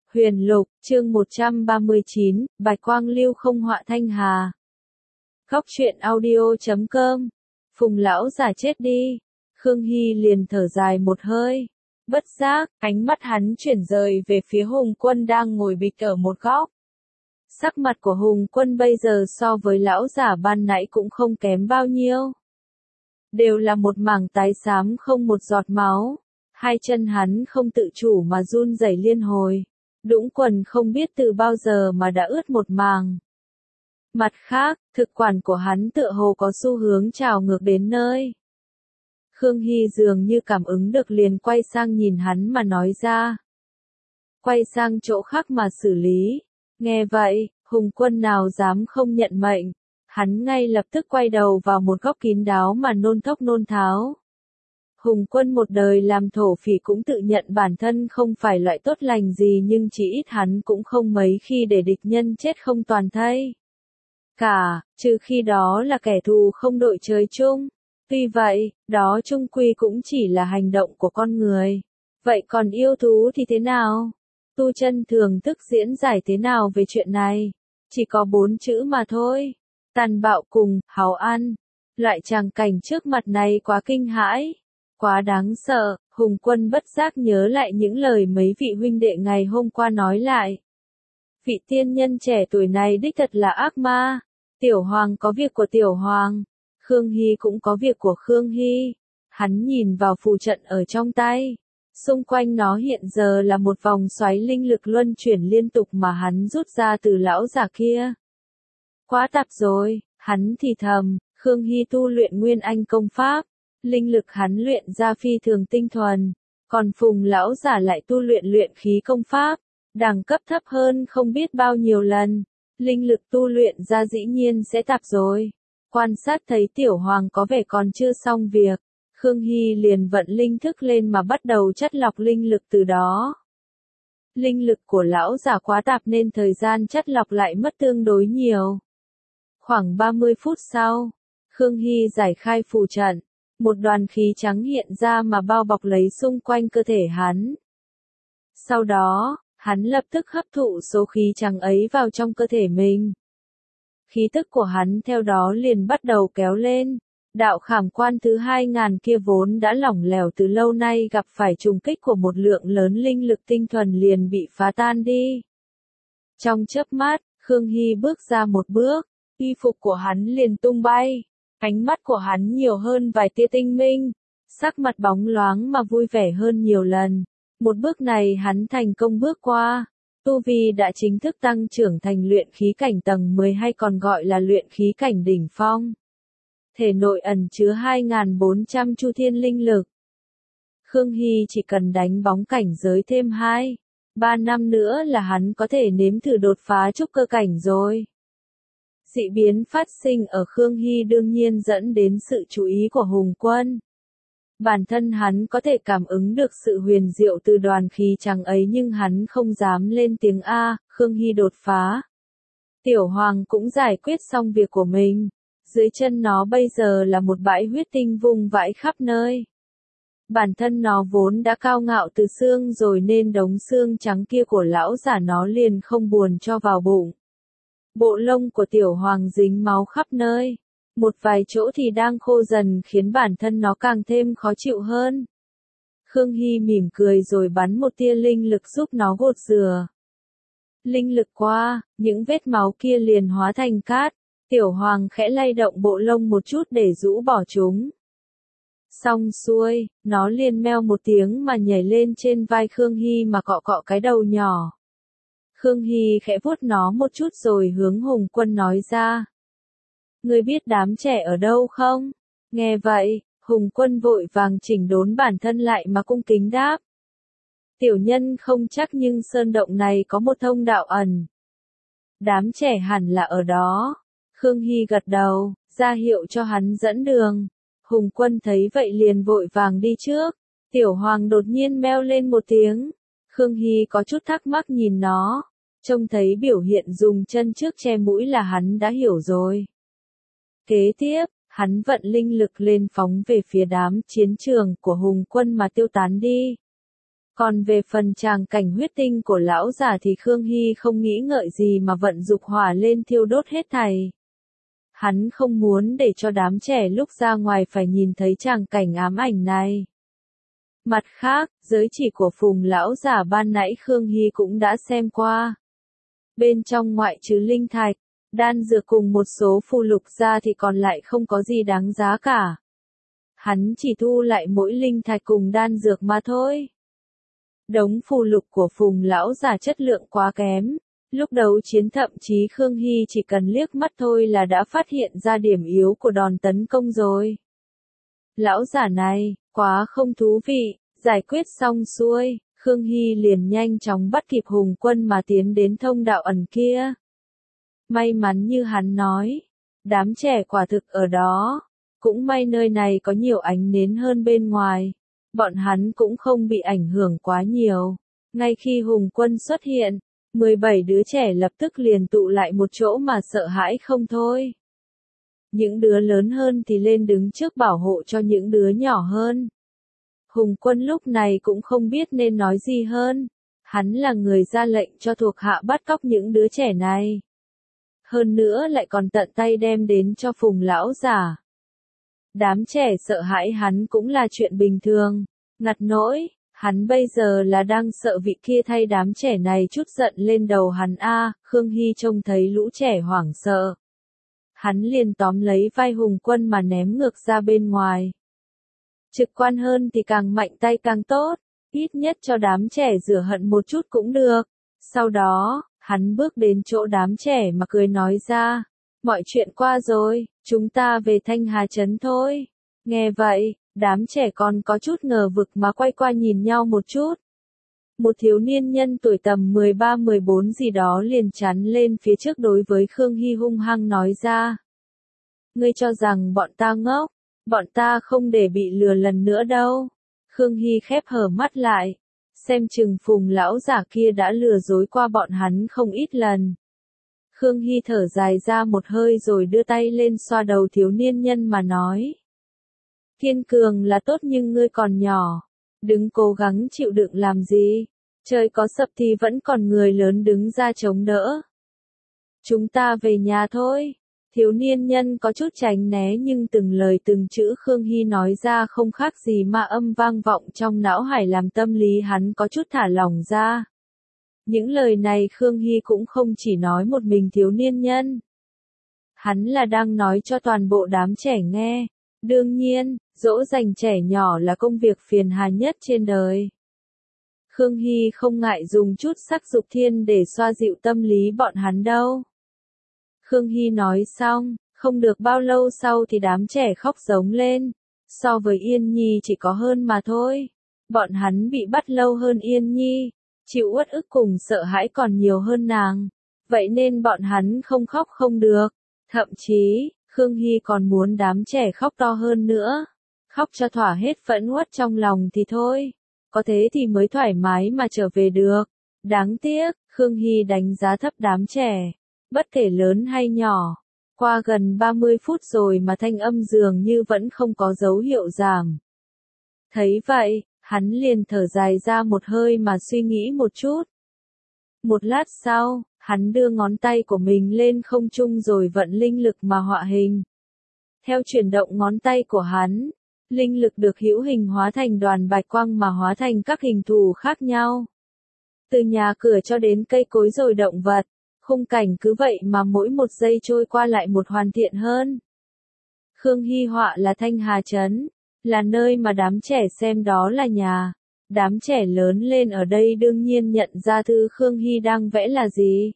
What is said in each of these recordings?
Huyền Lục, chương 139, Bạch Quang Lưu không họa thanh hà. Góc truyện audio.com. Phùng lão già chết đi. Khương Hy liền thở dài một hơi. Bất giác, ánh mắt hắn chuyển rời về phía Hùng Quân đang ngồi bịch ở một góc. Sắc mặt của Hùng Quân bây giờ so với lão giả ban nãy cũng không kém bao nhiêu. Đều là một mảng tái xám không một giọt máu. Hai chân hắn không tự chủ mà run rẩy liên hồi. Đũng quần không biết từ bao giờ mà đã ướt một màng. Mặt khác, thực quản của hắn tựa hồ có xu hướng trào ngược đến nơi. Khương Hy dường như cảm ứng được liền quay sang nhìn hắn mà nói ra. Quay sang chỗ khác mà xử lý. Nghe vậy, Hùng Quân nào dám không nhận mệnh. Hắn ngay lập tức quay đầu vào một góc kín đáo mà nôn thốc nôn tháo. Hùng Quân một đời làm thổ phỉ cũng tự nhận bản thân không phải loại tốt lành gì, nhưng chỉ ít hắn cũng không mấy khi để địch nhân chết không toàn thây. Cả, trừ khi đó là kẻ thù không đội trời chung. Tuy vậy, đó chung quy cũng chỉ là hành động của con người. Vậy còn yêu thú thì thế nào? Tu chân thường thức diễn giải thế nào về chuyện này? Chỉ có 4 chữ mà thôi. Tàn bạo cùng, háo ăn. Loại tràng cảnh trước mặt này quá kinh hãi. Quá đáng sợ, Hùng Quân bất giác nhớ lại những lời mấy vị huynh đệ ngày hôm qua nói lại. Vị tiên nhân trẻ tuổi này đích thật là ác ma. Tiểu Hoàng có việc của Tiểu Hoàng. Khương Hy cũng có việc của Khương Hy. Hắn nhìn vào phù trận ở trong tay. Xung quanh nó hiện giờ là một vòng xoáy linh lực luân chuyển liên tục mà hắn rút ra từ lão giả kia. Quá tạp rồi, hắn thì thầm, Khương Hy tu luyện Nguyên Anh công pháp. Linh lực hắn luyện ra phi thường tinh thuần, còn Phùng lão giả lại tu luyện luyện khí công pháp, đẳng cấp thấp hơn không biết bao nhiêu lần. Linh lực tu luyện ra dĩ nhiên sẽ tạp rồi. Quan sát thấy Tiểu Hoàng có vẻ còn chưa xong việc, Khương Hy liền vận linh thức lên mà bắt đầu chất lọc linh lực từ đó. Linh lực của lão giả quá tạp nên thời gian chất lọc lại mất tương đối nhiều. Khoảng 30 phút sau, Khương Hy giải khai phù trận. Một đoàn khí trắng hiện ra mà bao bọc lấy xung quanh cơ thể hắn. Sau đó, hắn lập tức hấp thụ số khí trắng ấy vào trong cơ thể mình. Khí tức của hắn theo đó liền bắt đầu kéo lên. Đạo khảm quan thứ 2000 kia vốn đã lỏng lẻo từ lâu nay gặp phải trùng kích của một lượng lớn linh lực tinh thuần liền bị phá tan đi. Trong chớp mắt, Khương Hy bước ra một bước, y phục của hắn liền tung bay. Ánh mắt của hắn nhiều hơn vài tia tinh minh, sắc mặt bóng loáng mà vui vẻ hơn nhiều lần. Một bước này hắn thành công bước qua, tu vi đã chính thức tăng trưởng thành luyện khí cảnh tầng 10 hay còn gọi là luyện khí cảnh đỉnh phong. Thể nội ẩn chứa 2400 chu thiên linh lực. Khương Hy chỉ cần đánh bóng cảnh giới thêm 2-3 năm nữa là hắn có thể nếm thử đột phá trúc cơ cảnh rồi. Dị biến phát sinh ở Khương Hy đương nhiên dẫn đến sự chú ý của Hùng Quân. Bản thân hắn có thể cảm ứng được sự huyền diệu từ đoàn khí trắng ấy nhưng hắn không dám lên tiếng A, Khương Hy đột phá. Tiểu Hoàng cũng giải quyết xong việc của mình. Dưới chân nó bây giờ là một bãi huyết tinh vung vãi khắp nơi. Bản thân nó vốn đã cao ngạo từ xương rồi nên đống xương trắng kia của lão giả nó liền không buồn cho vào bụng. Bộ lông của Tiểu Hoàng dính máu khắp nơi. Một vài chỗ thì đang khô dần khiến bản thân nó càng thêm khó chịu hơn. Khương Hy mỉm cười rồi bắn một tia linh lực giúp nó gột rửa. Linh lực qua, những vết máu kia liền hóa thành cát. Tiểu Hoàng khẽ lay động bộ lông một chút để rũ bỏ chúng. Xong xuôi, nó liền meo một tiếng mà nhảy lên trên vai Khương Hy mà cọ cọ cái đầu nhỏ. Khương Hy khẽ vuốt nó một chút rồi hướng Hùng Quân nói ra. Ngươi biết đám trẻ ở đâu không? Nghe vậy, Hùng Quân vội vàng chỉnh đốn bản thân lại mà cung kính đáp. Tiểu nhân không chắc nhưng sơn động này có một thông đạo ẩn. Đám trẻ hẳn là ở đó. Khương Hy gật đầu, ra hiệu cho hắn dẫn đường. Hùng Quân thấy vậy liền vội vàng đi trước. Tiểu Hoàng đột nhiên meo lên một tiếng. Khương Hy có chút thắc mắc nhìn nó. Trông thấy biểu hiện dùng chân trước che mũi là hắn đã hiểu rồi. Kế tiếp, hắn vận linh lực lên phóng về phía đám chiến trường của Hùng Quân mà tiêu tán đi. Còn về phần tràng cảnh huyết tinh của lão giả thì Khương Hy không nghĩ ngợi gì mà vận dục hỏa lên thiêu đốt hết thảy. Hắn không muốn để cho đám trẻ lúc ra ngoài phải nhìn thấy tràng cảnh ám ảnh này. Mặt khác, giới chỉ của Phùng lão giả ban nãy Khương Hy cũng đã xem qua. Bên trong ngoại trừ linh thạch, đan dược cùng một số phù lục ra thì còn lại không có gì đáng giá cả. Hắn chỉ thu lại mỗi linh thạch cùng đan dược mà thôi. Đống phù lục của Phùng lão giả chất lượng quá kém. Lúc đấu chiến thậm chí Khương Hy chỉ cần liếc mắt thôi là đã phát hiện ra điểm yếu của đòn tấn công rồi. Lão giả này, quá không thú vị, giải quyết xong xuôi, Khương Hy liền nhanh chóng bắt kịp Hùng Quân mà tiến đến thông đạo ẩn kia. May mắn như hắn nói, đám trẻ quả thực ở đó, cũng may nơi này có nhiều ánh nến hơn bên ngoài, bọn hắn cũng không bị ảnh hưởng quá nhiều. Ngay khi Hùng Quân xuất hiện, 17 đứa trẻ lập tức liền tụ lại một chỗ mà sợ hãi không thôi. Những đứa lớn hơn thì lên đứng trước bảo hộ cho những đứa nhỏ hơn. Hùng Quân lúc này cũng không biết nên nói gì hơn. Hắn là người ra lệnh cho thuộc hạ bắt cóc những đứa trẻ này. Hơn nữa lại còn tận tay đem đến cho Phùng lão giả. Đám trẻ sợ hãi hắn cũng là chuyện bình thường. Ngặt nỗi, hắn bây giờ là đang sợ vị kia thay đám trẻ này chút giận lên đầu hắn a. Khương Hy trông thấy lũ trẻ hoảng sợ. Hắn liền tóm lấy vai Hùng Quân mà ném ngược ra bên ngoài. Trực quan hơn thì càng mạnh tay càng tốt, ít nhất cho đám trẻ rửa hận một chút cũng được. Sau đó, hắn bước đến chỗ đám trẻ mà cười nói ra, mọi chuyện qua rồi, chúng ta về Thanh Hà Trấn thôi. Nghe vậy, đám trẻ con có chút ngờ vực mà quay qua nhìn nhau một chút. Một thiếu niên nhân tuổi tầm 13-14 gì đó liền chắn lên phía trước đối với Khương Hy hung hăng nói ra. Ngươi cho rằng bọn ta ngốc, bọn ta không để bị lừa lần nữa đâu. Khương Hy khép hờ mắt lại, xem chừng Phùng lão giả kia đã lừa dối qua bọn hắn không ít lần. Khương Hy thở dài ra một hơi rồi đưa tay lên xoa đầu thiếu niên nhân mà nói. Kiên cường là tốt nhưng ngươi còn nhỏ, đừng cố gắng chịu đựng làm gì, trời có sập thì vẫn còn người lớn đứng ra chống đỡ. Chúng ta về nhà thôi. Thiếu niên nhân có chút tránh né nhưng từng lời từng chữ Khương Hy nói ra không khác gì ma âm vang vọng trong não hải làm tâm lý hắn có chút thả lỏng ra. Những lời này Khương Hy cũng không chỉ nói một mình thiếu niên nhân. Hắn là đang nói cho toàn bộ đám trẻ nghe. Đương nhiên, dỗ dành trẻ nhỏ là công việc phiền hà nhất trên đời. Khương Hy không ngại dùng chút sắc dục thiên để xoa dịu tâm lý bọn hắn đâu. Khương Hy nói xong, không được bao lâu sau thì đám trẻ khóc giống lên. So với Yên Nhi chỉ có hơn mà thôi. Bọn hắn bị bắt lâu hơn Yên Nhi, chịu uất ức cùng sợ hãi còn nhiều hơn nàng. Vậy nên bọn hắn không khóc không được. Thậm chí, Khương Hy còn muốn đám trẻ khóc to hơn nữa. Khóc cho thỏa hết phẫn uất trong lòng thì thôi. Có thế thì mới thoải mái mà trở về được. Đáng tiếc, Khương Hy đánh giá thấp đám trẻ. Bất kể lớn hay nhỏ, qua gần 30 phút rồi mà thanh âm dường như vẫn không có dấu hiệu giảm. Thấy vậy, hắn liền thở dài ra một hơi mà suy nghĩ một chút. Một lát sau, hắn đưa ngón tay của mình lên không trung rồi vận linh lực mà họa hình. Theo chuyển động ngón tay của hắn, linh lực được hữu hình hóa thành đoàn bạch quang mà hóa thành các hình thù khác nhau. Từ nhà cửa cho đến cây cối rồi động vật. Khung cảnh cứ vậy mà mỗi một giây trôi qua lại một hoàn thiện hơn. Khương Hy họa là Thanh Hà Trấn, là nơi mà đám trẻ xem đó là nhà. Đám trẻ lớn lên ở đây đương nhiên nhận ra thứ Khương Hy đang vẽ là gì.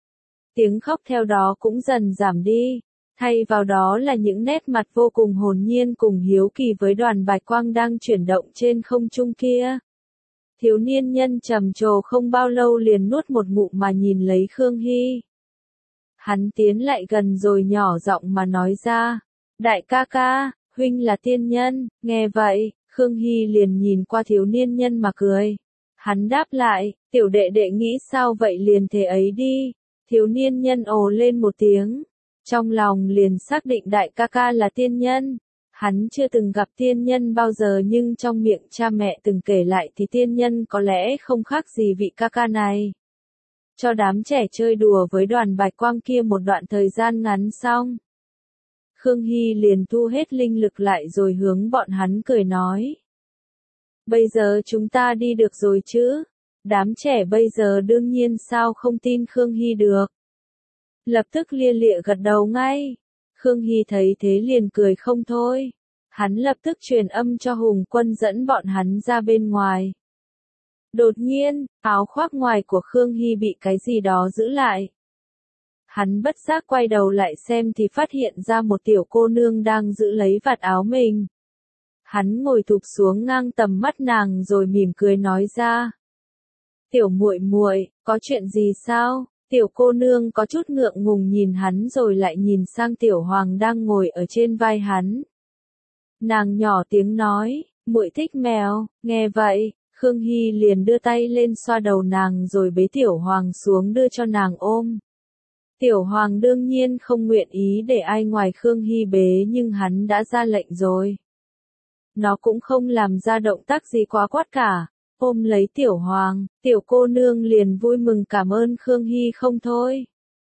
Tiếng khóc theo đó cũng dần giảm đi, thay vào đó là những nét mặt vô cùng hồn nhiên cùng hiếu kỳ với đoàn bạch quang đang chuyển động trên không trung kia. Thiếu niên nhân trầm trồ không bao lâu liền nuốt một ngụm mà nhìn lấy Khương Hy. Hắn tiến lại gần rồi nhỏ giọng mà nói ra, đại ca ca, huynh là tiên nhân. Nghe vậy, Khương Hy liền nhìn qua thiếu niên nhân mà cười. Hắn đáp lại, tiểu đệ đệ nghĩ sao vậy liền thế ấy đi. Thiếu niên nhân ồ lên một tiếng, trong lòng liền xác định đại ca ca là tiên nhân. Hắn chưa từng gặp tiên nhân bao giờ nhưng trong miệng cha mẹ từng kể lại thì tiên nhân có lẽ không khác gì vị ca ca này. Cho đám trẻ chơi đùa với đoàn bạch quang kia một đoạn thời gian ngắn xong. Khương Hy liền thu hết linh lực lại rồi hướng bọn hắn cười nói. Bây giờ chúng ta đi được rồi chứ? Đám trẻ bây giờ đương nhiên sao không tin Khương Hy được. Lập tức lia lịa gật đầu ngay. Khương Hy thấy thế liền cười không thôi. Hắn lập tức truyền âm cho Hùng Quân dẫn bọn hắn ra bên ngoài. Đột nhiên, áo khoác ngoài của Khương Hy bị cái gì đó giữ lại. Hắn bất giác quay đầu lại xem thì phát hiện ra một tiểu cô nương đang giữ lấy vạt áo mình. Hắn ngồi thụp xuống ngang tầm mắt nàng rồi mỉm cười nói ra. Tiểu muội muội, có chuyện gì sao? Tiểu cô nương có chút ngượng ngùng nhìn hắn rồi lại nhìn sang tiểu hoàng đang ngồi ở trên vai hắn. Nàng nhỏ tiếng nói, muội thích mèo, nghe vậy, Khương Hy liền đưa tay lên xoa đầu nàng rồi bế tiểu hoàng xuống đưa cho nàng ôm. Tiểu hoàng đương nhiên không nguyện ý để ai ngoài Khương Hy bế nhưng hắn đã ra lệnh rồi. Nó cũng không làm ra động tác gì quá quát cả. Ôm lấy tiểu hoàng, tiểu cô nương liền vui mừng cảm ơn Khương Hy không thôi.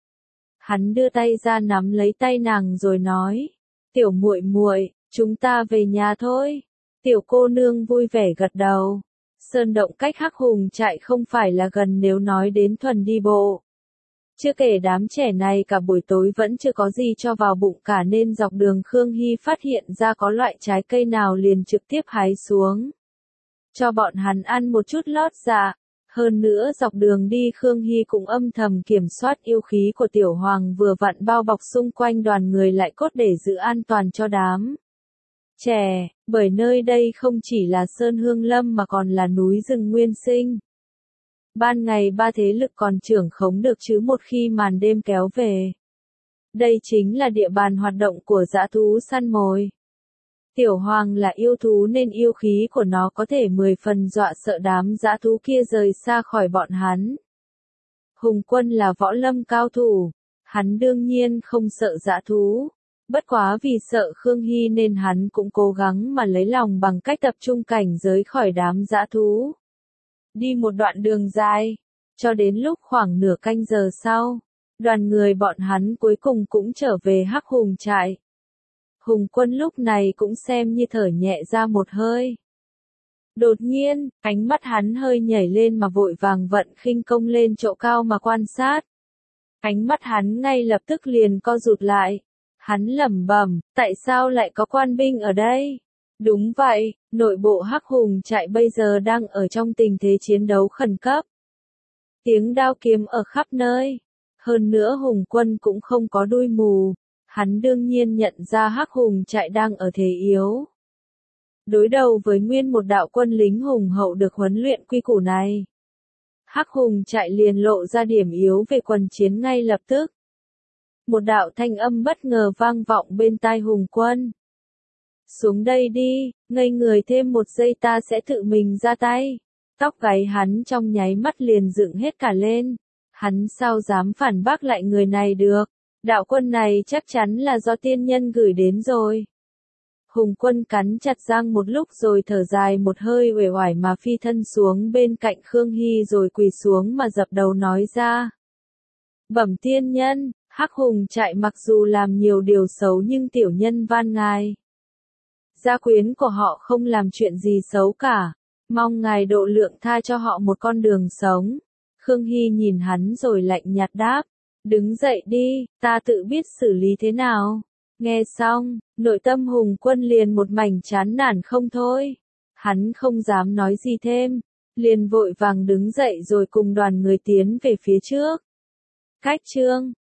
Hắn đưa tay ra nắm lấy tay nàng rồi nói, tiểu muội muội, chúng ta về nhà thôi. Tiểu cô nương vui vẻ gật đầu. Sơn động cách Hắc Hùng trại không phải là gần nếu nói đến thuần đi bộ. Chưa kể đám trẻ này cả buổi tối vẫn chưa có gì cho vào bụng cả nên dọc đường Khương Hy phát hiện ra có loại trái cây nào liền trực tiếp hái xuống. Cho bọn hắn ăn một chút lót dạ. Hơn nữa dọc đường đi Khương Hy cũng âm thầm kiểm soát yêu khí của tiểu hoàng vừa vặn bao bọc xung quanh đoàn người lại cốt để giữ an toàn cho đám trẻ, bởi nơi đây không chỉ là sơn hương lâm mà còn là núi rừng nguyên sinh. Ban ngày ba thế lực còn trưởng khống được chứ một khi màn đêm kéo về. Đây chính là địa bàn hoạt động của dã thú săn mồi. Tiểu hoàng là yêu thú nên yêu khí của nó có thể 10 phần dọa sợ đám dã thú kia rời xa khỏi bọn hắn. Hùng Quân là võ lâm cao thủ, hắn đương nhiên không sợ dã thú. Bất quá vì sợ Khương Hy nên hắn cũng cố gắng mà lấy lòng bằng cách tập trung cảnh giới khỏi đám dã thú. Đi một đoạn đường dài, cho đến lúc khoảng nửa canh giờ sau, đoàn người bọn hắn cuối cùng cũng trở về Hắc Hùng trại. Hùng Quân lúc này cũng xem như thở nhẹ ra một hơi. Đột nhiên, ánh mắt hắn hơi nhảy lên mà vội vàng vận khinh công lên chỗ cao mà quan sát. Ánh mắt hắn ngay lập tức liền co rụt lại. Hắn lẩm bẩm, tại sao lại có quan binh ở đây? Đúng vậy, nội bộ Hắc Hùng trại bây giờ đang ở trong tình thế chiến đấu khẩn cấp. Tiếng đao kiếm ở khắp nơi. Hơn nữa Hùng Quân cũng không có đuôi mù. Hắn đương nhiên nhận ra Hắc Hùng trại đang ở thế yếu. Đối đầu với nguyên một đạo quân lính hùng hậu được huấn luyện quy củ này. Hắc Hùng trại liền lộ ra điểm yếu về quần chiến ngay lập tức. Một đạo thanh âm bất ngờ vang vọng bên tai Hùng Quân. Xuống đây đi, ngây người thêm một giây ta sẽ tự mình ra tay. Tóc gáy hắn trong nháy mắt liền dựng hết cả lên. Hắn sao dám phản bác lại người này được. Đạo quân này chắc chắn là do tiên nhân gửi đến rồi. Hùng Quân cắn chặt răng một lúc rồi thở dài một hơi uể oải mà phi thân xuống bên cạnh Khương Hy rồi quỳ xuống mà dập đầu nói ra. Bẩm tiên nhân, Hắc Hùng trại mặc dù làm nhiều điều xấu nhưng tiểu nhân van ngài. Gia quyến của họ không làm chuyện gì xấu cả, mong ngài độ lượng tha cho họ một con đường sống. Khương Hy nhìn hắn rồi lạnh nhạt đáp. Đứng dậy đi, ta tự biết xử lý thế nào. Nghe xong, nội tâm Hùng Quân liền một mảnh chán nản không thôi. Hắn không dám nói gì thêm, liền vội vàng đứng dậy rồi cùng đoàn người tiến về phía trước. Cách chương